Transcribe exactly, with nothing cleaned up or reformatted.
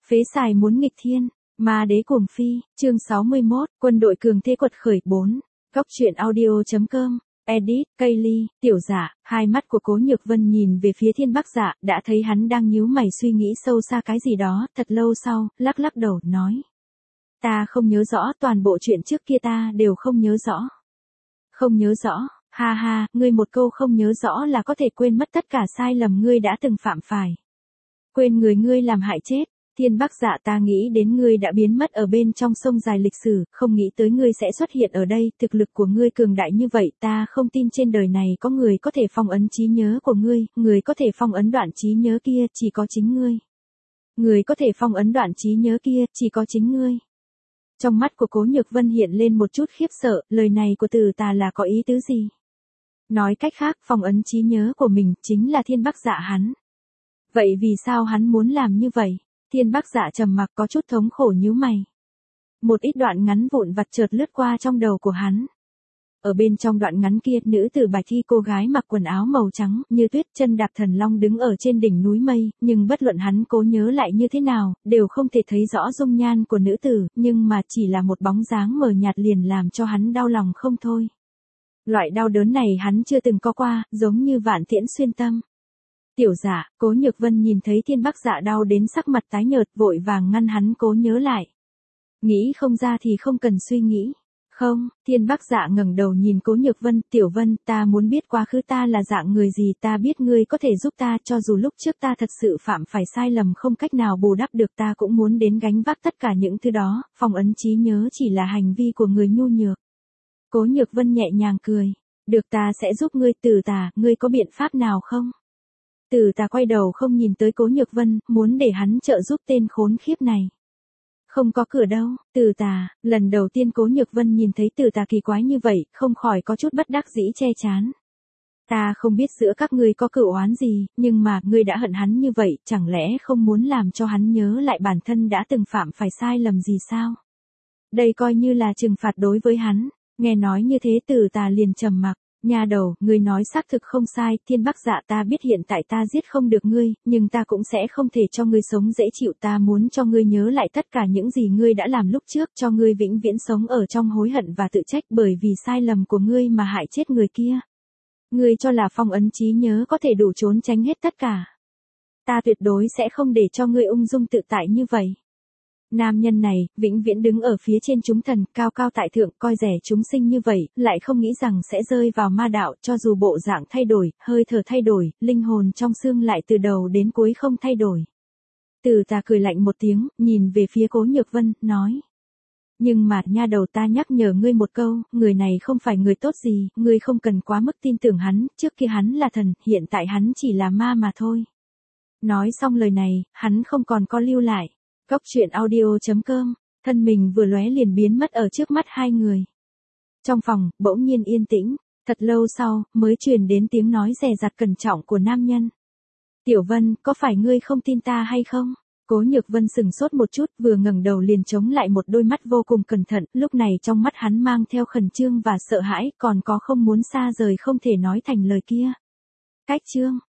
Phế xài muốn nghịch thiên, ma đế cuồng phi, chương sáu mươi mốt, quân đội cường thế quật khởi bốn. Góc truyện audio.com, edit, Kaylee, tiểu dạ, hai mắt của Cố Nhược Vân nhìn về phía Thiên Bắc Dạ, đã thấy hắn đang nhíu mày suy nghĩ sâu xa cái gì đó, thật lâu sau, lắc lắc đầu, nói. Ta không nhớ rõ, toàn bộ chuyện trước kia ta đều không nhớ rõ. Không nhớ rõ, ha ha, ngươi một câu không nhớ rõ là có thể quên mất tất cả sai lầm ngươi đã từng phạm phải. Quên người ngươi làm hại chết. Thiên Bắc Dạ, ta nghĩ đến ngươi đã biến mất ở bên trong sông dài lịch sử, không nghĩ tới ngươi sẽ xuất hiện ở đây, thực lực của ngươi cường đại như vậy, ta không tin trên đời này có người có thể phong ấn trí nhớ của ngươi, người có thể phong ấn đoạn trí nhớ kia, chỉ có chính ngươi. Người có thể phong ấn đoạn trí nhớ kia, chỉ có chính ngươi. Trong mắt của Cố Nhược Vân hiện lên một chút khiếp sợ, lời này của Từ Tà là có ý tứ gì? Nói cách khác, phong ấn trí nhớ của mình, chính là Thiên Bắc Dạ hắn. Vậy vì sao hắn muốn làm như vậy? Thiên Bắc Dạ trầm mặc có chút thống khổ nhíu mày. Một ít đoạn ngắn vụn vặt chợt lướt qua trong đầu của hắn. Ở bên trong đoạn ngắn kia, nữ tử Bạch Thi cô gái mặc quần áo màu trắng, như tuyết, chân đạp thần long đứng ở trên đỉnh núi mây, nhưng bất luận hắn cố nhớ lại như thế nào, đều không thể thấy rõ dung nhan của nữ tử, nhưng mà chỉ là một bóng dáng mờ nhạt liền làm cho hắn đau lòng không thôi. Loại đau đớn này hắn chưa từng có qua, giống như vạn tiễn xuyên tâm. Tiểu dạ, Cố Nhược Vân nhìn thấy Thiên Bắc Dạ đau đến sắc mặt tái nhợt, vội vàng ngăn hắn cố nhớ lại. Nghĩ không ra thì không cần suy nghĩ. Không, Thiên Bắc Dạ ngẩng đầu nhìn Cố Nhược Vân, Tiểu Vân, ta muốn biết quá khứ ta là dạng người gì, ta biết ngươi có thể giúp ta, cho dù lúc trước ta thật sự phạm phải sai lầm không cách nào bù đắp được, ta cũng muốn đến gánh vác tất cả những thứ đó, phong ấn trí nhớ chỉ là hành vi của người nhu nhược. Cố Nhược Vân nhẹ nhàng cười, được, ta sẽ giúp ngươi. Từ Tà, ngươi có biện pháp nào không? Từ Tà quay đầu không nhìn tới Cố Nhược Vân, muốn để hắn trợ giúp tên khốn khiếp này. Không có cửa đâu. Từ Tà, lần đầu tiên Cố Nhược Vân nhìn thấy Từ Tà kỳ quái như vậy, không khỏi có chút bất đắc dĩ che chán. Ta không biết giữa các ngươi có cửu oán gì, nhưng mà, ngươi đã hận hắn như vậy, chẳng lẽ không muốn làm cho hắn nhớ lại bản thân đã từng phạm phải sai lầm gì sao? Đây coi như là trừng phạt đối với hắn. Nghe nói như thế Từ Tà liền trầm mặc. Nha đầu, ngươi nói xác thực không sai, Thiên Bắc Dạ, ta biết hiện tại ta giết không được ngươi, nhưng ta cũng sẽ không thể cho ngươi sống dễ chịu, ta muốn cho ngươi nhớ lại tất cả những gì ngươi đã làm lúc trước, cho ngươi vĩnh viễn sống ở trong hối hận và tự trách bởi vì sai lầm của ngươi mà hại chết người kia. Ngươi cho là phong ấn trí nhớ có thể đủ trốn tránh hết tất cả. Ta tuyệt đối sẽ không để cho ngươi ung dung tự tại như vậy. Nam nhân này, vĩnh viễn đứng ở phía trên chúng thần, cao cao tại thượng, coi rẻ chúng sinh như vậy, lại không nghĩ rằng sẽ rơi vào ma đạo, cho dù bộ dạng thay đổi, hơi thở thay đổi, linh hồn trong xương lại từ đầu đến cuối không thay đổi. Từ Tà cười lạnh một tiếng, nhìn về phía Cố Nhược Vân, nói. Nhưng mà, nha đầu, ta nhắc nhở ngươi một câu, người này không phải người tốt gì, ngươi không cần quá mức tin tưởng hắn, trước kia hắn là thần, hiện tại hắn chỉ là ma mà thôi. Nói xong lời này, hắn không còn có lưu lại. Góc truyện audio.com, thân mình vừa lóe liền biến mất ở trước mắt hai người. Trong phòng, bỗng nhiên yên tĩnh, thật lâu sau, mới truyền đến tiếng nói dè dặt cẩn trọng của nam nhân. Tiểu Vân, có phải ngươi không tin ta hay không? Cố Nhược Vân sừng sốt một chút, vừa ngẩng đầu liền chống lại một đôi mắt vô cùng cẩn thận, lúc này trong mắt hắn mang theo khẩn trương và sợ hãi, còn có không muốn xa rời không thể nói thành lời kia. Cách chương,